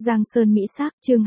Giang Sơn Mỹ Sắc, chương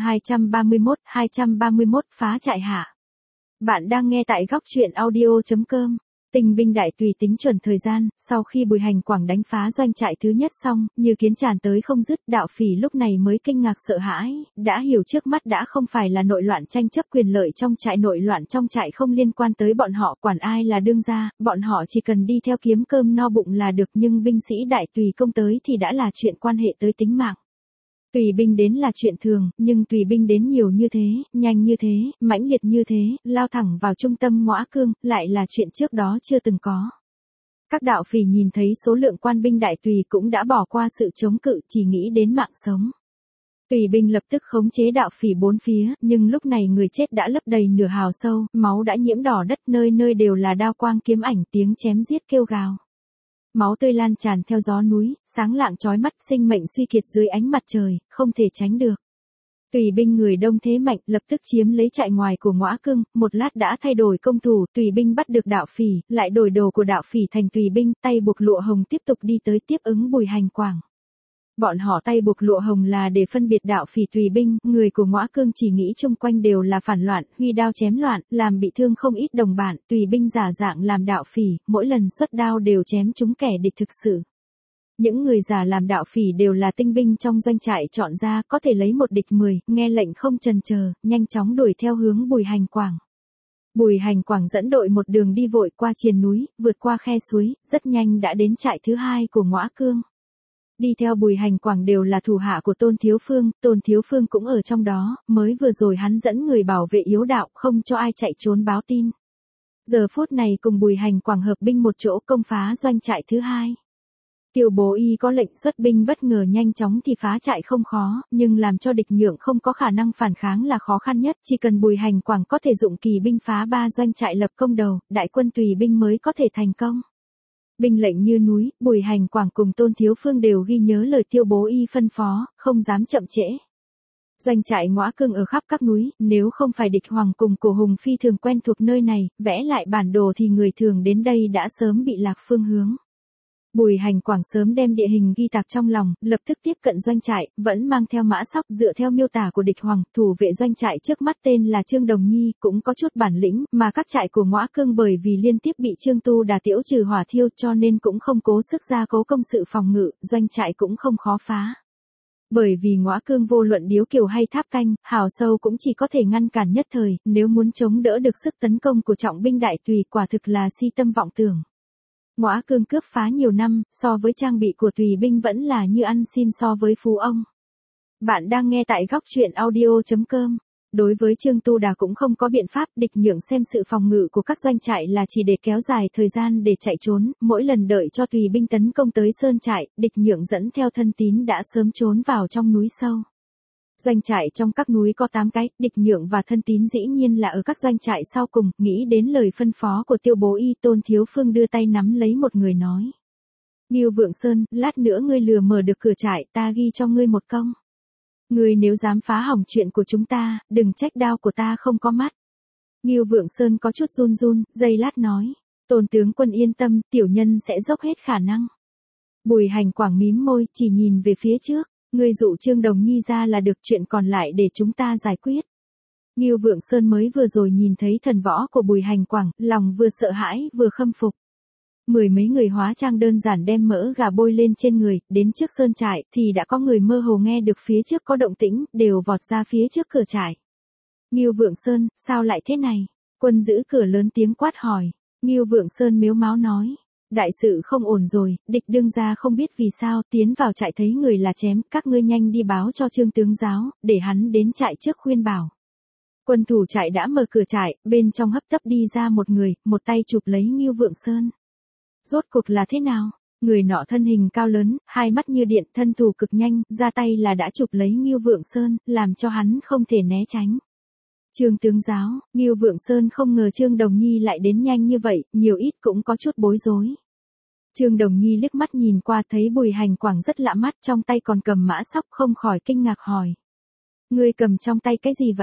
231 phá trại hạ. Bạn đang nghe tại góc truyện audio.com. Tinh binh đại tùy tính chuẩn thời gian, sau khi Bùi Hành Quảng đánh phá doanh trại thứ nhất xong, như kiến tràn tới không dứt, Đạo Phỉ lúc này mới kinh ngạc sợ hãi, đã hiểu trước mắt đã không phải là nội loạn tranh chấp quyền lợi trong trại, nội loạn trong trại không liên quan tới bọn họ, quản ai là đương gia, bọn họ chỉ cần đi theo kiếm cơm no bụng là được, nhưng binh sĩ đại tùy công tới thì đã là chuyện quan hệ tới tính mạng. Tùy binh đến là chuyện thường, nhưng tùy binh đến nhiều như thế, nhanh như thế, mãnh liệt như thế, lao thẳng vào trung tâm Ngõa Cương, lại là chuyện trước đó chưa từng có. Các đạo phỉ nhìn thấy số lượng quan binh đại tùy cũng đã bỏ qua sự chống cự, chỉ nghĩ đến mạng sống. Tùy binh lập tức khống chế đạo phỉ bốn phía, nhưng lúc này người chết đã lấp đầy nửa hào sâu, máu đã nhiễm đỏ đất, nơi nơi đều là đao quang kiếm ảnh, tiếng chém giết kêu gào. Máu tươi lan tràn theo gió núi, sáng lạng chói mắt, sinh mệnh suy kiệt dưới ánh mặt trời, không thể tránh được. Tùy binh người đông thế mạnh, lập tức chiếm lấy trại ngoài của Ngõa Cương, một lát đã thay đổi công thủ, tùy binh bắt được đạo phỉ, lại đổi đồ của đạo phỉ thành tùy binh, tay buộc lụa hồng tiếp tục đi tới tiếp ứng Bùi Hành Quảng. Bọn họ tay buộc lụa hồng là để phân biệt đạo phỉ tùy binh, người của Ngõa Cương chỉ nghĩ chung quanh đều là phản loạn, huy đao chém loạn, làm bị thương không ít đồng bạn, tùy binh giả dạng làm đạo phỉ, mỗi lần xuất đao đều chém trúng kẻ địch thực sự. Những người giả làm đạo phỉ đều là tinh binh trong doanh trại chọn ra, có thể lấy một địch 10, nghe lệnh không chần chờ, nhanh chóng đuổi theo hướng Bùi Hành Quảng. Bùi Hành Quảng dẫn đội một đường đi vội qua triền núi, vượt qua khe suối, rất nhanh đã đến trại thứ hai của Ngõa Cương. Đi theo Bùi Hành Quảng đều là thủ hạ của Tôn Thiếu Phương cũng ở trong đó, mới vừa rồi hắn dẫn người bảo vệ yếu đạo, không cho ai chạy trốn báo tin. Giờ phút này cùng Bùi Hành Quảng hợp binh một chỗ công phá doanh trại thứ hai. Tiêu Bố Y có lệnh xuất binh bất ngờ nhanh chóng thì phá trại không khó, nhưng làm cho địch nhượng không có khả năng phản kháng là khó khăn nhất, chỉ cần Bùi Hành Quảng có thể dụng kỳ binh phá 3 doanh trại lập công đầu, đại quân tùy binh mới có thể thành công. Binh lệnh như núi, Bùi Hành Quảng cùng Tôn Thiếu Phương đều ghi nhớ lời Tiêu Bố Y phân phó, không dám chậm trễ. Doanh trại Ngõa Cương ở khắp các núi, nếu không phải địch hoàng cùng Cổ Hùng phi thường quen thuộc nơi này, vẽ lại bản đồ thì người thường đến đây đã sớm bị lạc phương hướng. Bùi Hành Quảng sớm đem địa hình ghi tạc trong lòng, lập tức tiếp cận doanh trại, vẫn mang theo mã sóc, dựa theo miêu tả của địch hoàng, thủ vệ doanh trại trước mắt tên là Trương Đồng Nhi, cũng có chút bản lĩnh, mà các trại của Ngõa Cương bởi vì liên tiếp bị Trương Tu Đà tiễu trừ hỏa thiêu cho nên cũng không cố sức ra cố công sự phòng ngự, doanh trại cũng không khó phá. Bởi vì Ngõa Cương vô luận điếu kiều hay tháp canh, hào sâu cũng chỉ có thể ngăn cản nhất thời, nếu muốn chống đỡ được sức tấn công của trọng binh đại tùy quả thực là si tâm vọng tưởng. Ngõa Cương cướp phá nhiều năm, so với trang bị của tùy binh vẫn là như ăn xin so với phú ông. Bạn đang nghe tại góc truyện audio.com. Đối với Trương Tu Đà cũng không có biện pháp, địch nhượng xem sự phòng ngự của các doanh trại là chỉ để kéo dài thời gian để chạy trốn, mỗi lần đợi cho tùy binh tấn công tới sơn trại, địch nhượng dẫn theo thân tín đã sớm trốn vào trong núi sâu. Doanh trại trong các núi có 8 cái, địch nhượng và thân tín dĩ nhiên là ở các doanh trại sau cùng, nghĩ đến lời phân phó của Tiêu Bố Y, Tôn Thiếu Phương đưa tay nắm lấy một người nói. Ngưu Vượng Sơn, lát nữa ngươi lừa mở được cửa trại, ta ghi cho ngươi một công. Ngươi nếu dám phá hỏng chuyện của chúng ta, đừng trách đao của ta không có mắt. Ngưu Vượng Sơn có chút run run, giây lát nói. Tôn tướng quân yên tâm, tiểu nhân sẽ dốc hết khả năng. Bùi Hành Quảng mím môi, chỉ nhìn về phía trước. Ngươi dụ Trương Đồng Nhi ra là được, chuyện còn lại để chúng ta giải quyết. Ngưu Vượng Sơn mới vừa rồi nhìn thấy thần võ của Bùi Hành Quảng, lòng vừa sợ hãi vừa khâm phục. 10 mấy người hóa trang đơn giản đem mỡ gà bôi lên trên người, đến trước sơn trại thì đã có người mơ hồ nghe được phía trước có động tĩnh, đều vọt ra phía trước cửa trại. Ngưu Vượng Sơn, sao lại thế này? Quân giữ cửa lớn tiếng quát hỏi. Ngưu Vượng Sơn mếu máo nói. Đại sự không ổn rồi, địch đương gia không biết vì sao tiến vào trại thấy người là chém, các ngươi nhanh đi báo cho Trương tướng giáo, để hắn đến trại trước khuyên bảo. Quân thủ trại đã mở cửa trại, bên trong hấp tấp đi ra một người, một tay chụp lấy Ngưu Vượng Sơn. Rốt cuộc là thế nào? Người nọ thân hình cao lớn, hai mắt như điện, thân thủ cực nhanh, ra tay là đã chụp lấy Ngưu Vượng Sơn, làm cho hắn không thể né tránh. Trương tướng giáo, Ngưu Vượng Sơn không ngờ Trương Đồng Nhi lại đến nhanh như vậy, nhiều ít cũng có chút bối rối. Trương Đồng Nhi liếc mắt nhìn qua thấy Bùi Hành Quảng rất lạ mắt, trong tay còn cầm mã sóc, không khỏi kinh ngạc hỏi. Ngươi cầm trong tay cái gì vậy?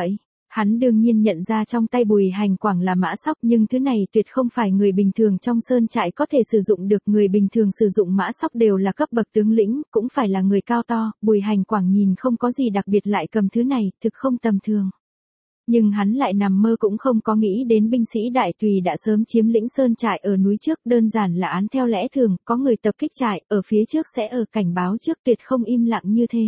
Hắn đương nhiên nhận ra trong tay Bùi Hành Quảng là mã sóc, nhưng thứ này tuyệt không phải người bình thường trong sơn trại có thể sử dụng được. Người bình thường sử dụng mã sóc đều là cấp bậc tướng lĩnh, cũng phải là người cao to. Bùi Hành Quảng nhìn không có gì đặc biệt lại cầm thứ này, thực không tầm thường. Nhưng hắn lại nằm mơ cũng không có nghĩ đến binh sĩ đại tùy đã sớm chiếm lĩnh sơn trại ở núi trước, đơn giản là án theo lẽ thường, có người tập kích trại, ở phía trước sẽ ở cảnh báo trước, tuyệt không im lặng như thế.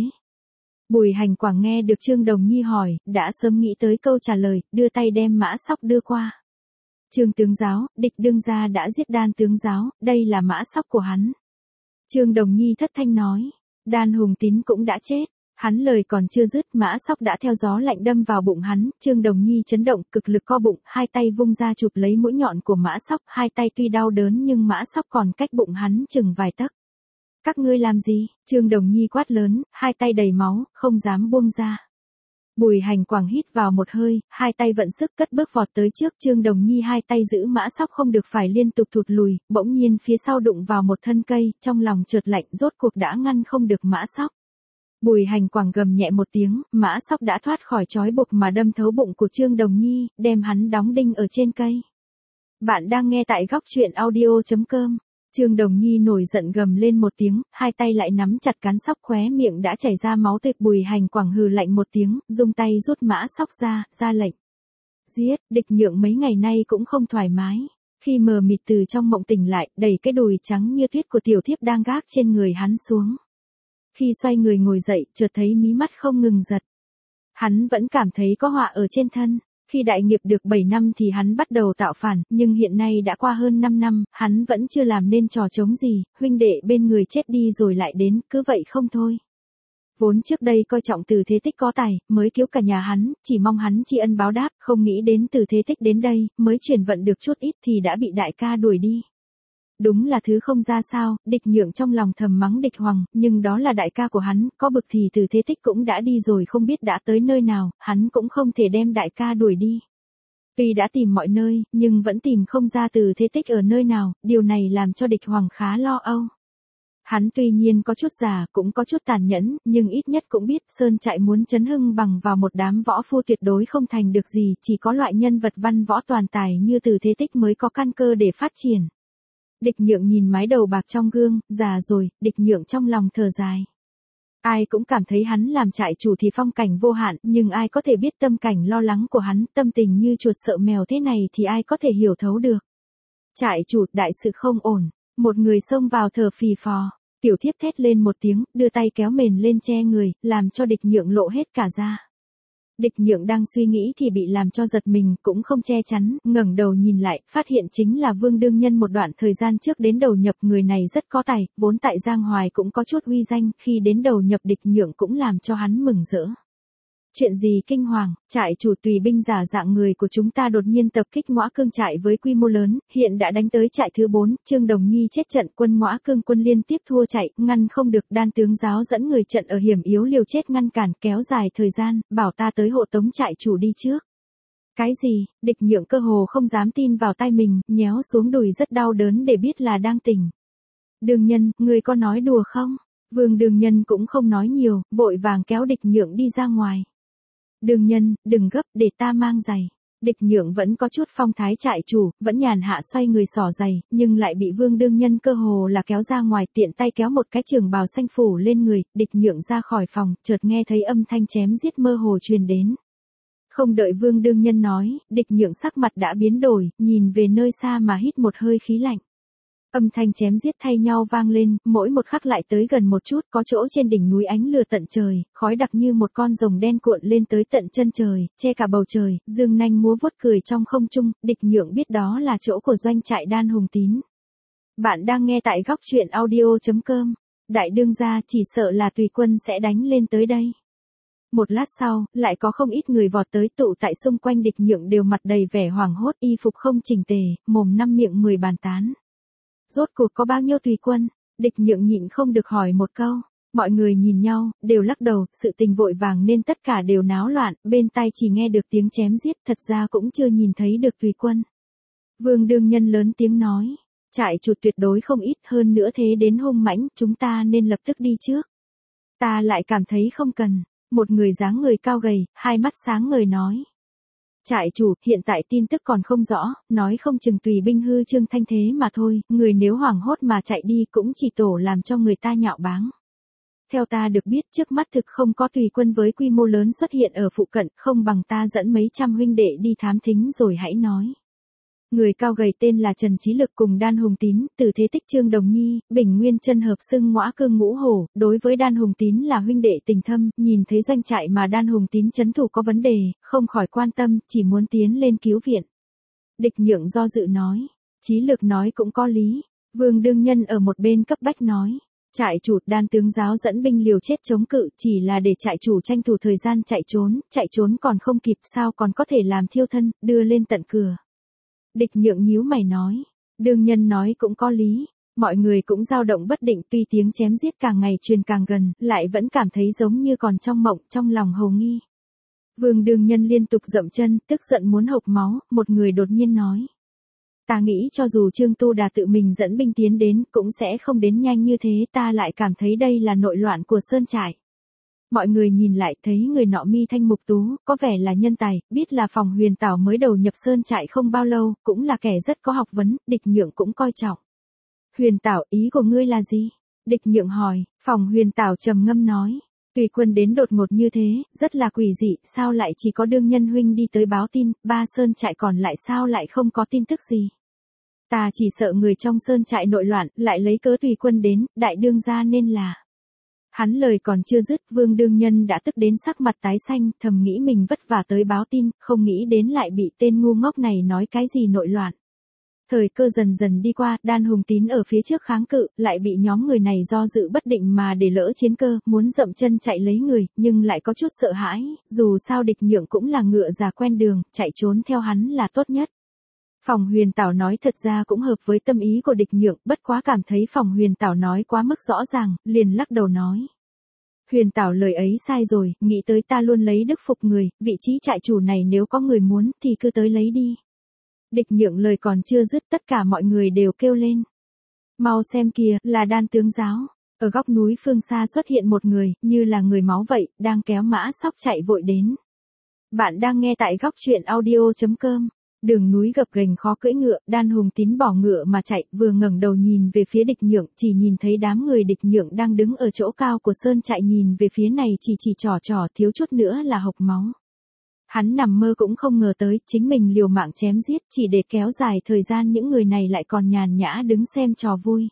Bùi Hành Quảng nghe được Trương Đồng Nhi hỏi, đã sớm nghĩ tới câu trả lời, đưa tay đem mã sóc đưa qua. Trương tướng giáo, địch đương gia đã giết Đan tướng giáo, đây là mã sóc của hắn. Trương Đồng Nhi thất thanh nói, Đan Hùng Tín cũng đã chết. Hắn lời còn chưa dứt, mã sóc đã theo gió lạnh đâm vào bụng hắn. Trương Đồng Nhi chấn động, cực lực co bụng, hai tay vung ra chụp lấy mũi nhọn của mã sóc. Hai tay tuy đau đớn nhưng mã sóc còn cách bụng hắn chừng vài tấc. Các ngươi làm gì? Trương Đồng Nhi quát lớn, hai tay đầy máu, không dám buông ra. Bùi Hành Quảng hít vào một hơi, hai tay vận sức cất bước vọt tới trước. Trương Đồng Nhi hai tay giữ mã sóc không được phải liên tục thụt lùi, bỗng nhiên phía sau đụng vào một thân cây, trong lòng chợt lạnh, rốt cuộc đã ngăn không được mã sóc. Bùi Hành Quảng gầm nhẹ một tiếng, mã sóc đã thoát khỏi trói buộc mà đâm thấu bụng của Trương Đồng Nhi, đem hắn đóng đinh ở trên cây. Bạn đang nghe tại góc truyện audio.com. Trương Đồng Nhi nổi giận gầm lên một tiếng, hai tay lại nắm chặt cán sóc, khóe miệng đã chảy ra máu tươi. Bùi Hành Quảng hừ lạnh một tiếng, dùng tay rút mã sóc ra lệnh. Giết. Địch Nhượng mấy ngày nay cũng không thoải mái. Khi mờ mịt từ trong mộng tỉnh lại, đẩy cái đùi trắng như tuyết của tiểu thiếp đang gác trên người hắn xuống. Khi xoay người ngồi dậy, chợt thấy mí mắt không ngừng giật. Hắn vẫn cảm thấy có họa ở trên thân. Khi đại nghiệp được 7 năm thì hắn bắt đầu tạo phản, nhưng hiện nay đã qua hơn 5 năm, hắn vẫn chưa làm nên trò trống gì, huynh đệ bên người chết đi rồi lại đến, cứ vậy không thôi. Vốn trước đây coi trọng Từ Thế Tích có tài, mới cứu cả nhà hắn, chỉ mong hắn tri ân báo đáp, không nghĩ đến Từ Thế Tích đến đây, mới chuyển vận được chút ít thì đã bị đại ca đuổi đi. Đúng là thứ không ra sao. Địch Nhượng trong lòng thầm mắng Địch Hoàng, nhưng đó là đại ca của hắn, có bực thì Từ Thế Tích cũng đã đi rồi, không biết đã tới nơi nào, hắn cũng không thể đem đại ca đuổi đi. Tuy đã tìm mọi nơi, nhưng vẫn tìm không ra Từ Thế Tích ở nơi nào, điều này làm cho Địch Hoàng khá lo âu. Hắn tuy nhiên có chút già, cũng có chút tàn nhẫn, nhưng ít nhất cũng biết sơn trại muốn chấn hưng bằng vào một đám võ phu tuyệt đối không thành được gì, chỉ có loại nhân vật văn võ toàn tài như Từ Thế Tích mới có căn cơ để phát triển. Địch Nhượng nhìn mái đầu bạc trong gương, già rồi. Địch Nhượng trong lòng thở dài. Ai cũng cảm thấy hắn làm trại chủ thì phong cảnh vô hạn, nhưng ai có thể biết tâm cảnh lo lắng của hắn, tâm tình như chuột sợ mèo thế này thì ai có thể hiểu thấu được. Trại chủ, đại sự không ổn. Một người xông vào thở phì phò. Tiểu thiếp thét lên một tiếng, đưa tay kéo mền lên che người, làm cho Địch Nhượng lộ hết cả da. Địch Nhượng đang suy nghĩ thì bị làm cho giật mình, cũng không che chắn, ngẩng đầu nhìn lại, phát hiện chính là Vương Đương Nhân một đoạn thời gian trước đến đầu nhập. Người này rất có tài, vốn tại Giang Hoài cũng có chút uy danh, khi đến đầu nhập Địch Nhượng cũng làm cho hắn mừng rỡ. Chuyện gì kinh hoàng? Trại chủ tùy binh giả dạng người của chúng ta đột nhiên tập kích Ngõa Cương trại với quy mô lớn, hiện đã đánh tới trại thứ 4, Trương Đồng Nhi chết trận, quân Ngõa Cương quân liên tiếp thua chạy, ngăn không được. Đan tướng giáo dẫn người trận ở hiểm yếu liều chết ngăn cản, kéo dài thời gian, bảo ta tới hộ tống trại chủ đi trước. Cái gì? Địch Nhượng cơ hồ không dám tin vào tai mình, nhéo xuống đùi rất đau đớn để biết là đang tỉnh. Đương Nhân, người có nói đùa không? Vương Đương Nhân cũng không nói nhiều, vội vàng kéo Địch Nhượng đi ra ngoài. Đương Nhân, đừng gấp, để ta mang giày. Địch Nhượng vẫn có chút phong thái trại chủ, vẫn nhàn hạ xoay người xỏ giày, nhưng lại bị Vương Đương Nhân cơ hồ là kéo ra ngoài, tiện tay kéo một cái trường bào xanh phủ lên người. Địch Nhượng ra khỏi phòng, chợt nghe thấy âm thanh chém giết mơ hồ truyền đến. Không đợi Vương Đương Nhân nói, Địch Nhượng sắc mặt đã biến đổi, nhìn về nơi xa mà hít một hơi khí lạnh. Âm thanh chém giết thay nhau vang lên, mỗi một khắc lại tới gần một chút, có chỗ trên đỉnh núi ánh lửa tận trời, khói đặc như một con rồng đen cuộn lên tới tận chân trời, che cả bầu trời, dương nanh múa vuốt cười trong không trung. Địch Nhượng biết đó là chỗ của doanh trại Đan Hùng Tín. Bạn đang nghe tại góc truyện audio.com. Đại đương gia, chỉ sợ là tùy quân sẽ đánh lên tới đây. Một lát sau, lại có không ít người vọt tới, tụ tại xung quanh Địch Nhượng đều mặt đầy vẻ hoảng hốt, y phục không chỉnh tề, mồm năm miệng 10 bàn tán. Rốt cuộc có bao nhiêu tùy quân? Địch Nhượng nhịn không được hỏi một câu. Mọi người nhìn nhau, đều lắc đầu, sự tình vội vàng nên tất cả đều náo loạn, bên tai chỉ nghe được tiếng chém giết, thật ra cũng chưa nhìn thấy được tùy quân. Vương Đương Nhân lớn tiếng nói, trại chủ tuyệt đối không ít, hơn nữa thế đến hung mãnh, chúng ta nên lập tức đi trước. Ta lại cảm thấy không cần. Một người dáng người cao gầy, hai mắt sáng ngời nói. Trại chủ, hiện tại tin tức còn không rõ, nói không chừng tùy binh hư Trương Thanh thế mà thôi, người nếu hoảng hốt mà chạy đi cũng chỉ tổ làm cho người ta nhạo báng. Theo ta được biết trước mắt thực không có tùy quân với quy mô lớn xuất hiện ở phụ cận, không bằng ta dẫn mấy trăm huynh đệ đi thám thính rồi hãy nói. Người cao gầy tên là Trần Chí Lực cùng Đan Hùng Tín, từ thế tích Trương Đồng Nhi, Bình Nguyên chân hợp xưng Ngõa Cương Ngũ Hổ, đối với Đan Hùng Tín là huynh đệ tình thâm, nhìn thấy doanh trại mà Đan Hùng Tín trấn thủ có vấn đề, không khỏi quan tâm, chỉ muốn tiến lên cứu viện. Địch Nhượng do dự nói, Chí Lực nói cũng có lý, Vương Đương Nhân ở một bên cấp bách nói. Trại chủ, Đan tướng giáo dẫn binh liều chết chống cự chỉ là để trại chủ tranh thủ thời gian chạy trốn còn không kịp sao còn có thể làm thiêu thân, đưa lên tận cửa. Địch Nhượng nhíu mày nói, Đương Nhân nói cũng có lý, mọi người cũng dao động bất định tuy tiếng chém giết càng ngày truyền càng gần, lại vẫn cảm thấy giống như còn trong mộng trong lòng hầu nghi. Vương Đương Nhân liên tục dậm chân, tức giận muốn hộc máu, một người đột nhiên nói. Ta nghĩ cho dù Trương Tu Đà tự mình dẫn binh tiến đến cũng sẽ không đến nhanh như thế, ta lại cảm thấy đây là nội loạn của sơn trại. Mọi người nhìn lại thấy người nọ mi thanh mục tú, có vẻ là nhân tài, biết là Phòng Huyền Tảo mới đầu nhập sơn trại không bao lâu, cũng là kẻ rất có học vấn, Địch Nhượng cũng coi trọng. Huyền Tảo, ý của ngươi là gì? Địch Nhượng hỏi, Phòng Huyền Tảo trầm ngâm nói. Tùy quân đến đột ngột như thế, rất là quỷ dị, sao lại chỉ có Đương Nhân huynh đi tới báo tin, ba sơn trại còn lại sao lại không có tin tức gì? Ta chỉ sợ người trong sơn trại nội loạn, lại lấy cớ tùy quân đến, đại đương gia nên là. Hắn lời còn chưa dứt, Vương Đương Nhân đã tức đến sắc mặt tái xanh, thầm nghĩ mình vất vả tới báo tin, không nghĩ đến lại bị tên ngu ngốc này nói cái gì nội loạn. Thời cơ dần dần đi qua, Đan Hùng Tín ở phía trước kháng cự, lại bị nhóm người này do dự bất định mà để lỡ chiến cơ, muốn dậm chân chạy lấy người, nhưng lại có chút sợ hãi, dù sao Địch Nhượng cũng là ngựa già quen đường, chạy trốn theo hắn là tốt nhất. Phòng Huyền Tảo nói thật ra cũng hợp với tâm ý của Địch Nhượng, bất quá cảm thấy Phòng Huyền Tảo nói quá mức rõ ràng, liền lắc đầu nói. Huyền Tảo lời ấy sai rồi, nghĩ tới ta luôn lấy đức phục người, vị trí trại chủ này nếu có người muốn thì cứ tới lấy đi. Địch Nhượng lời còn chưa dứt tất cả mọi người đều kêu lên. Mau xem kìa, là Đan tướng giáo. Ở góc núi phương xa xuất hiện một người, như là người máu vậy, đang kéo mã sóc chạy vội đến. Bạn đang nghe tại góc truyện audio.com. Đường núi gập ghềnh khó cưỡi ngựa, Đan Hùng Tín bỏ ngựa mà chạy, vừa ngẩng đầu nhìn về phía Địch Nhượng, chỉ nhìn thấy đám người Địch Nhượng đang đứng ở chỗ cao của sơn trại nhìn về phía này chỉ trò thiếu chút nữa là hộc máu. Hắn nằm mơ cũng không ngờ tới, chính mình liều mạng chém giết chỉ để kéo dài thời gian những người này lại còn nhàn nhã đứng xem trò vui.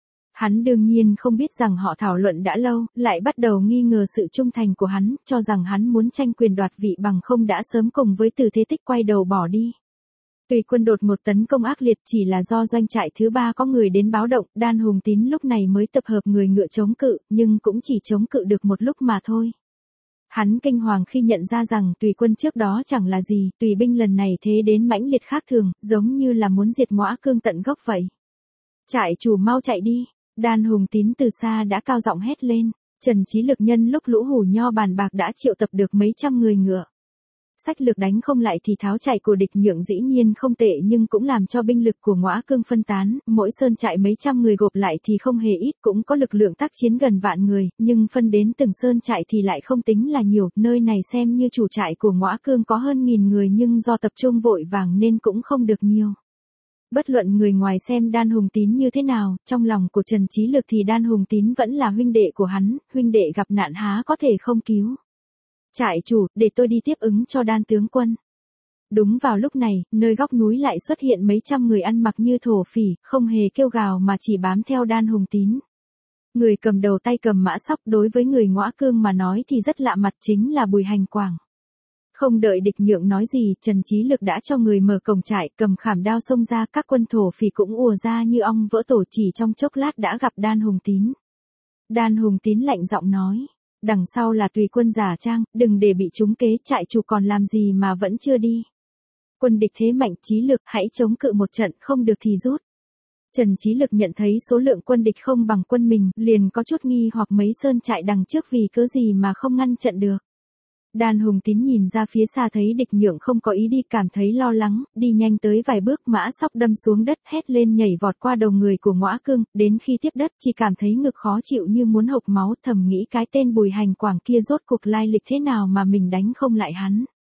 Hắn đương nhiên không biết rằng họ thảo luận đã lâu, lại bắt đầu nghi ngờ sự trung thành của hắn, cho rằng hắn muốn tranh quyền đoạt vị bằng không đã sớm cùng với Từ Thế Tích quay đầu bỏ đi. Tùy quân đột một tấn công ác liệt chỉ là do doanh trại thứ ba có người đến báo động, Đan Hùng Tín lúc này mới tập hợp người ngựa chống cự, nhưng cũng chỉ chống cự được một lúc mà thôi. Hắn kinh hoàng khi nhận ra rằng tùy quân trước đó chẳng là gì, tùy binh lần này thế đến mãnh liệt khác thường, giống như là muốn diệt Ngõa Cương tận gốc vậy. Trại chủ mau chạy đi, Đan Hùng Tín từ xa đã cao giọng hét lên, Trần Chí Lực nhân lúc lũ hủ nho bàn bạc đã triệu tập được mấy trăm người ngựa. Sách lược đánh không lại thì tháo chạy của Địch Nhượng dĩ nhiên không tệ nhưng cũng làm cho binh lực của Ngõa Cương phân tán, mỗi sơn trại mấy trăm người gộp lại thì không hề ít, cũng có lực lượng tác chiến gần vạn người, nhưng phân đến từng sơn trại thì lại không tính là nhiều, nơi này xem như chủ trại của Ngõa Cương có hơn 1000 người nhưng do tập trung vội vàng nên cũng không được nhiều. Bất luận người ngoài xem Đan Hùng Tín như thế nào, trong lòng của Trần Chí Lực thì Đan Hùng Tín vẫn là huynh đệ của hắn, huynh đệ gặp nạn há có thể không cứu. Trại chủ, để tôi đi tiếp ứng cho Đan tướng quân. Đúng vào lúc này, nơi góc núi lại xuất hiện mấy trăm người ăn mặc như thổ phỉ, không hề kêu gào mà chỉ bám theo Đan Hùng Tín. Người cầm đầu tay cầm mã sóc đối với người Ngõa Cương mà nói thì rất lạ mặt chính là Bùi Hành Quảng. Không đợi Địch Nhượng nói gì, Trần Chí Lực đã cho người mở cổng trại, cầm khảm đao xông ra, các quân thổ phỉ cũng ùa ra như ong vỡ tổ, chỉ trong chốc lát đã gặp Đan Hùng Tín. Đan Hùng Tín lạnh giọng nói. Đằng sau là tùy quân giả trang, đừng để bị trúng kế, trại chủ còn làm gì mà vẫn chưa đi. Quân địch thế mạnh, Chí Lực, hãy chống cự một trận, không được thì rút. Trần Chí Lực nhận thấy số lượng quân địch không bằng quân mình, liền có chút nghi hoặc mấy sơn trại đằng trước vì cớ gì mà không ngăn trận được. Đan Hùng Tín nhìn ra phía xa thấy Địch Nhượng không có ý đi, cảm thấy lo lắng, đi nhanh tới vài bước, mã sóc đâm xuống đất, hét lên nhảy vọt qua đầu người của Ngõa Cương, đến khi tiếp đất chỉ cảm thấy ngực khó chịu như muốn hộc máu, thầm nghĩ cái tên Bùi Hành Quảng kia rốt cuộc lai lịch thế nào mà mình đánh không lại hắn.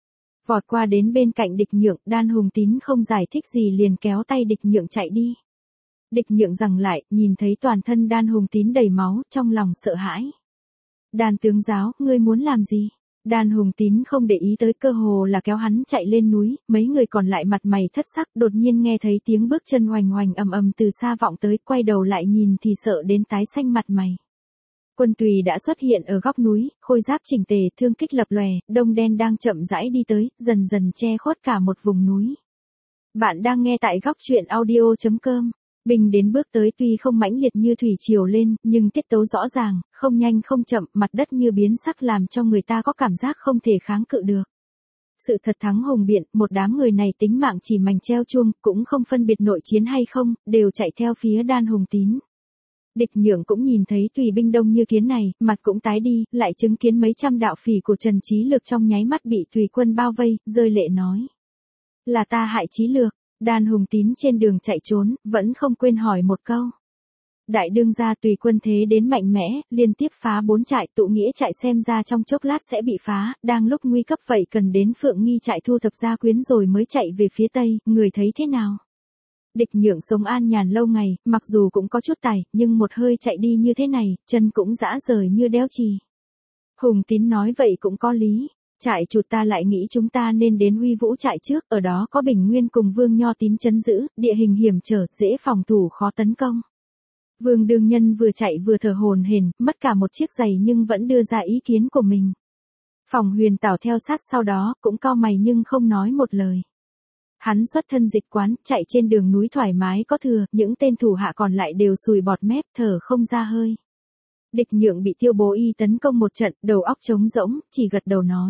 Vọt qua đến bên cạnh Địch Nhượng, Đan Hùng Tín không giải thích gì liền kéo tay Địch Nhượng chạy đi. Địch Nhượng giằng lại, nhìn thấy toàn thân Đan Hùng Tín đầy máu, trong lòng sợ hãi. Đan tướng giáo, ngươi muốn làm gì? Đan Hùng Tín không để ý tới, cơ hồ là kéo hắn chạy lên núi, mấy người còn lại mặt mày thất sắc, đột nhiên nghe thấy tiếng bước chân oành oành ầm ầm từ xa vọng tới, quay đầu lại nhìn thì sợ đến tái xanh mặt mày. Quân Tùy đã xuất hiện ở góc núi, khôi giáp chỉnh tề, thương kích lập lòe, đông đen đang chậm rãi đi tới, dần dần che khuất cả một vùng núi. Bạn đang nghe tại góc truyện audio.com. Binh đến bước tới tuy không mãnh liệt như thủy triều lên, nhưng tiết tấu rõ ràng, không nhanh không chậm, mặt đất như biến sắc làm cho người ta có cảm giác không thể kháng cự được. Sự thật thắng hùng biện, một đám người này tính mạng chỉ mảnh treo chuông, cũng không phân biệt nội chiến hay không, đều chạy theo phía Đan Hùng Tín. Địch Nhượng cũng nhìn thấy tùy binh đông như kiến này, mặt cũng tái đi, lại chứng kiến mấy trăm đạo phỉ của Trần Chí Lược trong nháy mắt bị tùy quân bao vây, rơi lệ nói. Là ta hại Chí Lược. Đan Hùng Tín trên đường chạy trốn, vẫn không quên hỏi một câu. Đại đương gia tùy quân thế đến mạnh mẽ, liên tiếp phá 4 trại, tụ nghĩa trại xem ra trong chốc lát sẽ bị phá, đang lúc nguy cấp vậy cần đến Phượng Nghi trại thu thập gia quyến rồi mới chạy về phía tây, người thấy thế nào? Địch Nhượng sống an nhàn lâu ngày, mặc dù cũng có chút tài, nhưng một hơi chạy đi như thế này, chân cũng rã rời như đeo chì. Hùng Tín nói vậy cũng có lý. Trại chủ ta lại nghĩ chúng ta nên đến Uy Vũ trại trước, ở đó có Bình Nguyên cùng Vương Nho Tín trấn giữ, địa hình hiểm trở, dễ phòng thủ khó tấn công. Vương đương nhân vừa chạy vừa thở hổn hển, mất cả một chiếc giày nhưng vẫn đưa ra ý kiến của mình. Phòng Huyền Tảo theo sát sau đó, cũng cau mày nhưng không nói một lời. Hắn xuất thân dịch quán, chạy trên đường núi thoải mái có thừa, những tên thủ hạ còn lại đều sùi bọt mép, thở không ra hơi. Địch Nhượng bị Tiêu Bố Y tấn công một trận, đầu óc trống rỗng, chỉ gật đầu nói.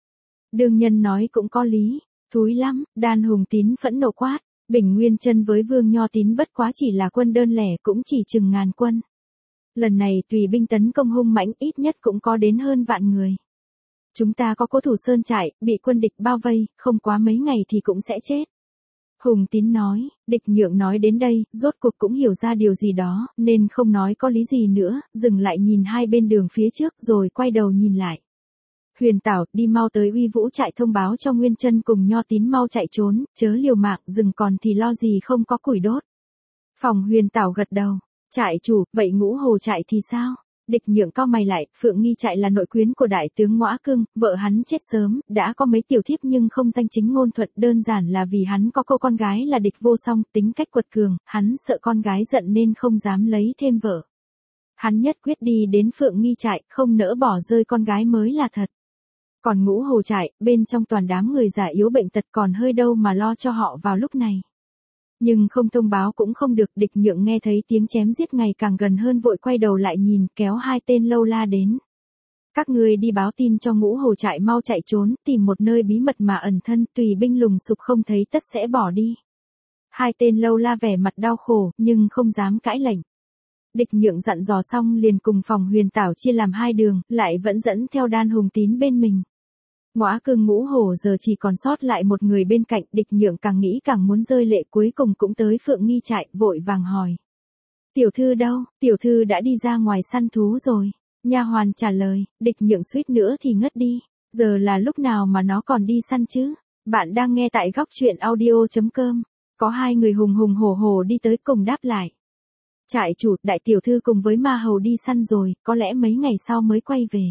Đương nhân nói cũng có lý, thúi lắm, Đan Hùng Tín phẫn nộ quát, Bình Nguyên chân với Vương Nho Tín bất quá chỉ là quân đơn lẻ cũng chỉ chừng ngàn quân. Lần này tùy binh tấn công hung mãnh ít nhất cũng có đến hơn vạn người. Chúng ta có cố thủ sơn trại, bị quân địch bao vây, không quá mấy ngày thì cũng sẽ chết. Hùng Tín nói, Địch Nhượng nói đến đây, rốt cuộc cũng hiểu ra điều gì đó, nên không nói có lý gì nữa, dừng lại nhìn hai bên đường phía trước rồi quay đầu nhìn lại. Huyền Tảo, đi mau tới Uy Vũ trại thông báo cho Nguyên Chân cùng Nho Tín mau chạy trốn, chớ liều mạng, rừng còn thì lo gì không có củi đốt. Phòng Huyền Tảo gật đầu, trại chủ, vậy Ngũ Hồ trại thì sao? Địch Nhượng cau mày lại, Phượng Nghi trại là nội quyến của đại tướng Ngõa Cưng, vợ hắn chết sớm, đã có mấy tiểu thiếp nhưng không danh chính ngôn thuận, đơn giản là vì hắn có cô con gái là Địch Vô Song, tính cách quật cường, hắn sợ con gái giận nên không dám lấy thêm vợ. Hắn nhất quyết đi đến Phượng Nghi trại, không nỡ bỏ rơi con gái mới là thật. Còn Ngũ Hồ trại, bên trong toàn đám người già yếu bệnh tật còn hơi đâu mà lo cho họ vào lúc này. Nhưng không thông báo cũng không được, Địch Nhượng nghe thấy tiếng chém giết ngày càng gần hơn vội quay đầu lại nhìn, kéo hai tên lâu la đến. Các ngươi đi báo tin cho Ngũ Hồ trại mau chạy trốn, tìm một nơi bí mật mà ẩn thân, tùy binh lùng sục không thấy tất sẽ bỏ đi. Hai tên lâu la vẻ mặt đau khổ, nhưng không dám cãi lệnh. Địch Nhượng dặn dò xong liền cùng Phòng Huyền Tảo chia làm hai đường, lại vẫn dẫn theo Đan Hùng Tín bên mình. Ngõa Cưng Ngũ Hổ giờ chỉ còn sót lại một người bên cạnh, Địch Nhượng càng nghĩ càng muốn rơi lệ, cuối cùng cũng tới Phượng Nghi trại, vội vàng hỏi. Tiểu thư đâu? Tiểu thư đã đi ra ngoài săn thú rồi. Nha hoàn trả lời, Địch Nhượng suýt nữa thì ngất đi. Giờ là lúc nào mà nó còn đi săn chứ? Bạn đang nghe tại góc truyện audio.com. Có hai người hùng hùng hổ hổ đi tới cùng đáp lại. Trại chủ, đại tiểu thư cùng với ma hầu đi săn rồi, có lẽ mấy ngày sau mới quay về.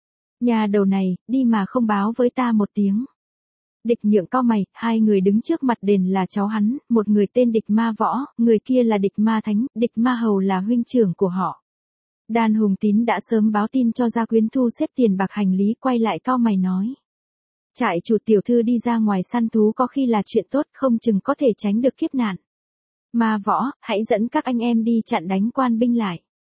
Nhà đầu này, đi mà không báo với ta một tiếng. Địch Nhượng cau mày, hai người đứng trước mặt đền là cháu hắn, một người tên Địch Ma Võ, người kia là Địch Ma Thánh, Địch Ma Hầu là huynh trưởng của họ. Đan Hùng Tín đã sớm báo tin cho gia quyến thu xếp tiền bạc hành lý, quay lại cau mày nói. Trại chủ, tiểu thư đi ra ngoài săn thú có khi là chuyện tốt, không chừng có thể tránh được kiếp nạn. Ma Võ, hãy dẫn các anh em đi chặn đánh quan binh lại.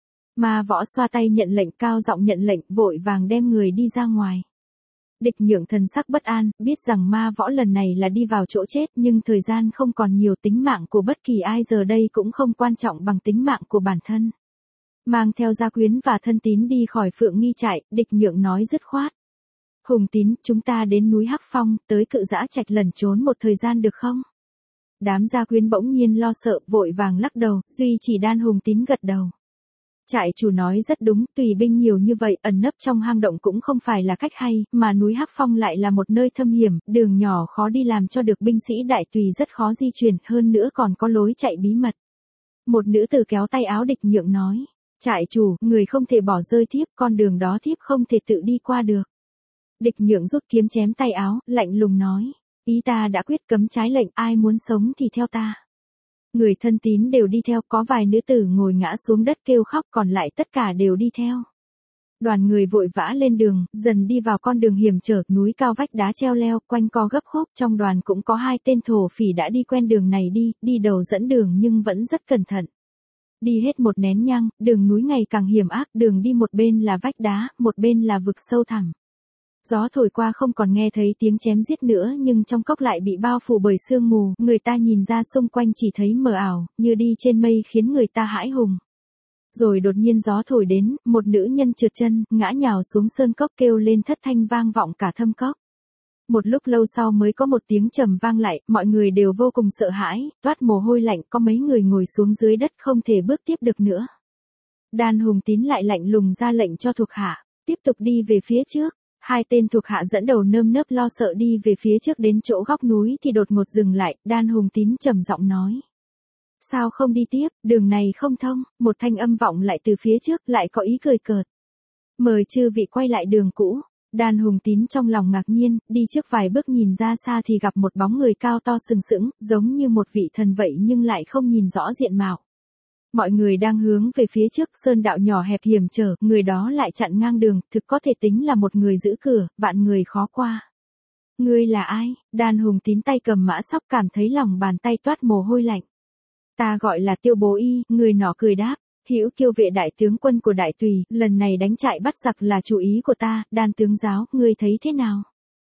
Ma Võ xoa tay nhận lệnh, cao giọng nhận lệnh, vội vàng đem người đi ra ngoài. Địch Nhượng thần sắc bất an, biết rằng Ma Võ lần này là đi vào chỗ chết, nhưng thời gian không còn nhiều, tính mạng của bất kỳ ai giờ đây cũng không quan trọng bằng tính mạng của bản thân. Mang theo gia quyến và thân tín đi khỏi Phượng Nghi trại, Địch Nhượng nói dứt khoát. Hùng Tín, chúng ta đến núi Hắc Phong, tới Cự Dã trạch lẩn trốn một thời gian được không? Đám gia quyến bỗng nhiên lo sợ, vội vàng lắc đầu, duy chỉ Đan Hùng Tín gật đầu. Trại chủ nói rất đúng, tùy binh nhiều như vậy, ẩn nấp trong hang động cũng không phải là cách hay, mà núi Hắc Phong lại là một nơi thâm hiểm, đường nhỏ khó đi làm cho được binh sĩ đại tùy rất khó di chuyển, hơn nữa còn có lối chạy bí mật. Một nữ tử kéo tay áo Địch Nhượng nói, trại chủ, người không thể bỏ rơi thiếp, con đường đó thiếp không thể tự đi qua được. Địch Nhượng rút kiếm chém tay áo, lạnh lùng nói, ý ta đã quyết cấm trái lệnh, ai muốn sống thì theo ta. Người thân tín đều đi theo, có vài nữ tử ngồi ngã xuống đất kêu khóc, còn lại tất cả đều đi theo. Đoàn người vội vã lên đường, dần đi vào con đường hiểm trở, núi cao vách đá treo leo, quanh co gấp khúc, trong đoàn cũng có 2 tên thổ phỉ đã đi quen đường này đi đầu dẫn đường nhưng vẫn rất cẩn thận. Đi hết một nén nhang, đường núi ngày càng hiểm ác, đường đi một bên là vách đá, một bên là vực sâu thẳm. Gió thổi qua không còn nghe thấy tiếng chém giết nữa, nhưng trong cốc lại bị bao phủ bởi sương mù, người ta nhìn ra xung quanh chỉ thấy mờ ảo, như đi trên mây khiến người ta hãi hùng. Rồi đột nhiên gió thổi đến, một nữ nhân trượt chân, ngã nhào xuống sơn cốc kêu lên thất thanh vang vọng cả thâm cốc. Một lúc lâu sau mới có một tiếng trầm vang lại, mọi người đều vô cùng sợ hãi, toát mồ hôi lạnh, có mấy người ngồi xuống dưới đất không thể bước tiếp được nữa. Đan Hùng Tín lại lạnh lùng ra lệnh cho thuộc hạ, tiếp tục đi về phía trước. 2 tên thuộc hạ dẫn đầu nơm nớp lo sợ đi về phía trước, đến chỗ góc núi thì đột ngột dừng lại, Đan Hùng Tín trầm giọng nói. Sao không đi tiếp, đường này không thông, một thanh âm vọng lại từ phía trước, lại có ý cười cợt. Mời chư vị quay lại đường cũ. Đan Hùng Tín trong lòng ngạc nhiên, đi trước vài bước nhìn ra xa thì gặp một bóng người cao to sừng sững, giống như một vị thần vậy nhưng lại không nhìn rõ diện mạo. Mọi người đang hướng về phía trước, sơn đạo nhỏ hẹp hiểm trở, người đó lại chặn ngang đường, thực có thể tính là một người giữ cửa, vạn người khó qua. Ngươi là ai? Đan Hùng Tín tay cầm mã sóc cảm thấy lòng bàn tay toát mồ hôi lạnh. Ta gọi là Tiêu Bố Y, người nọ cười đáp. Hữu Kiêu vệ đại tướng quân của đại tùy, lần này đánh trại bắt giặc là chủ ý của ta, Đan tướng giáo, ngươi thấy thế nào?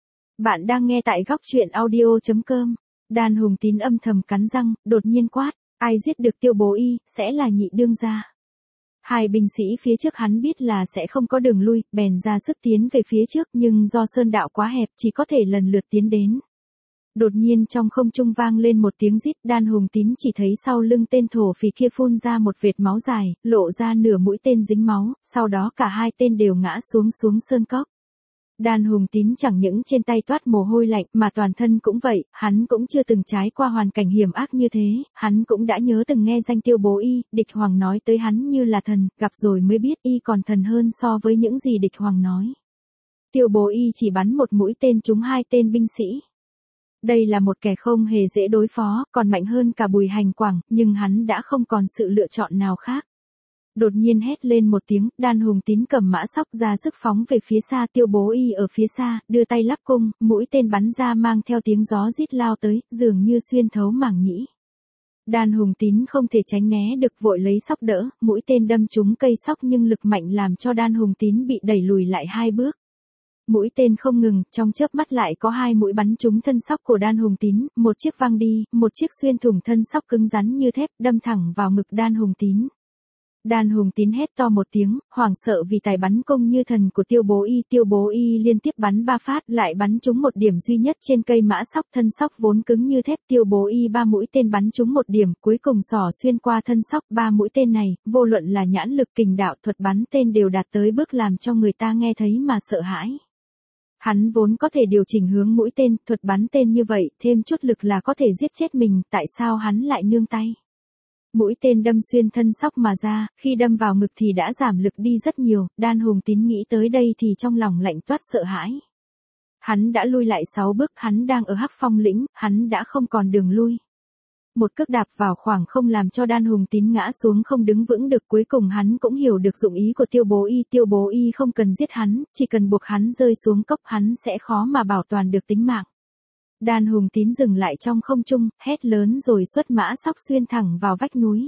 Bạn đang nghe tại góc truyện audio.com. Đan Hùng Tín âm thầm cắn răng, đột nhiên quát, ai giết được Tiêu Bố Y, sẽ là nhị đương gia. 2 binh sĩ phía trước hắn biết là sẽ không có đường lui, bèn ra sức tiến về phía trước, nhưng do sơn đạo quá hẹp chỉ có thể lần lượt tiến đến. Đột nhiên trong không trung vang lên một tiếng rít, Đan Hùng Tín chỉ thấy sau lưng tên thổ phỉ kia phun ra một vệt máu dài, lộ ra nửa mũi tên dính máu, sau đó cả 2 tên đều ngã xuống sơn cốc. Đan Hùng Tín chẳng những trên tay toát mồ hôi lạnh mà toàn thân cũng vậy, hắn cũng chưa từng trải qua hoàn cảnh hiểm ác như thế, hắn cũng đã nhớ từng nghe danh Tiêu Bố Y, Địch Hoàng nói tới hắn như là thần, gặp rồi mới biết y còn thần hơn so với những gì Địch Hoàng nói. Tiêu Bố Y chỉ bắn một mũi tên trúng 2 tên binh sĩ. Đây là một kẻ không hề dễ đối phó, còn mạnh hơn cả Bùi Hành Quảng, nhưng hắn đã không còn sự lựa chọn nào khác. Đột nhiên hét lên một tiếng, Đan Hùng Tín cầm mã sóc ra sức phóng về phía xa, Tiêu Bố Y ở phía xa, đưa tay lắp cung, mũi tên bắn ra mang theo tiếng gió rít lao tới, dường như xuyên thấu màng nhĩ. Đan Hùng Tín không thể tránh né được, vội lấy sóc đỡ, mũi tên đâm trúng cây sóc nhưng lực mạnh làm cho Đan Hùng Tín bị đẩy lùi lại 2 bước. Mũi tên không ngừng, trong chớp mắt lại có 2 mũi bắn trúng thân sóc của Đan Hùng Tín, một chiếc văng đi, một chiếc xuyên thủng thân sóc cứng rắn như thép, đâm thẳng vào ngực Đan Hùng Tín. Đan Hùng Tín hét to một tiếng, hoảng sợ vì tài bắn cung như thần của Tiêu Bố Y liên tiếp bắn 3 phát, lại bắn trúng một điểm duy nhất trên cây mã sóc, thân sóc vốn cứng như thép, Tiêu Bố Y 3 mũi tên bắn trúng một điểm, cuối cùng xỏ xuyên qua thân sóc. 3 mũi tên này, vô luận là nhãn lực, kình đạo, thuật bắn tên đều đạt tới bước làm cho người ta nghe thấy mà sợ hãi. Hắn vốn có thể điều chỉnh hướng mũi tên, thuật bắn tên như vậy, thêm chút lực là có thể giết chết mình, tại sao hắn lại nương tay? Mũi tên đâm xuyên thân sóc mà ra, khi đâm vào ngực thì đã giảm lực đi rất nhiều, Đan Hùng Tín nghĩ tới đây thì trong lòng lạnh toát sợ hãi. Hắn đã lui lại 6 bước, hắn đang ở Hắc Phong lĩnh, hắn đã không còn đường lui. Một cước đạp vào khoảng không làm cho Đan Hùng Tín ngã xuống không đứng vững được, cuối cùng hắn cũng hiểu được dụng ý của Tiêu Bố Y không cần giết hắn, chỉ cần buộc hắn rơi xuống cốc hắn sẽ khó mà bảo toàn được tính mạng. Đan Hùng Tín dừng lại trong không trung, hét lớn rồi xuất mã sóc xuyên thẳng vào vách núi.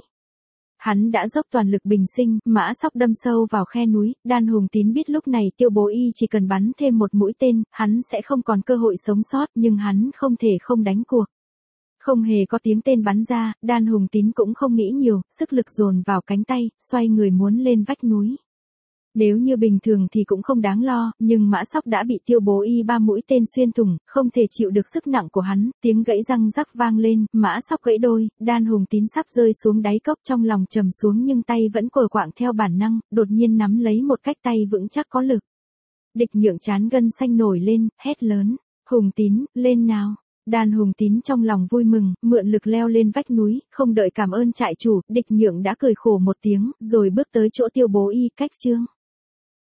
Hắn đã dốc toàn lực bình sinh, mã sóc đâm sâu vào khe núi, Đan Hùng Tín biết lúc này Tiêu Bố Y chỉ cần bắn thêm một mũi tên, hắn sẽ không còn cơ hội sống sót, nhưng hắn không thể không đánh cuộc. Không hề có tiếng tên bắn ra, Đan Hùng Tín cũng không nghĩ nhiều, sức lực dồn vào cánh tay, xoay người muốn lên vách núi. Nếu như bình thường thì cũng không đáng lo, nhưng Mã Sóc đã bị Tiêu Bố Y 3 mũi tên xuyên thủng, không thể chịu được sức nặng của hắn, tiếng gãy răng rắc vang lên, Mã Sóc gãy đôi, Đan Hùng Tín sắp rơi xuống đáy cốc, trong lòng trầm xuống nhưng tay vẫn còi quạng theo bản năng, đột nhiên nắm lấy một cách tay vững chắc có lực. Địch Nhượng chán gân xanh nổi lên, hét lớn, Hùng Tín, lên nào. Đan Hùng Tín trong lòng vui mừng, mượn lực leo lên vách núi, không đợi cảm ơn trại chủ, Địch Nhượng đã cười khổ một tiếng, rồi bước tới chỗ Tiêu Bố Y, cách Trương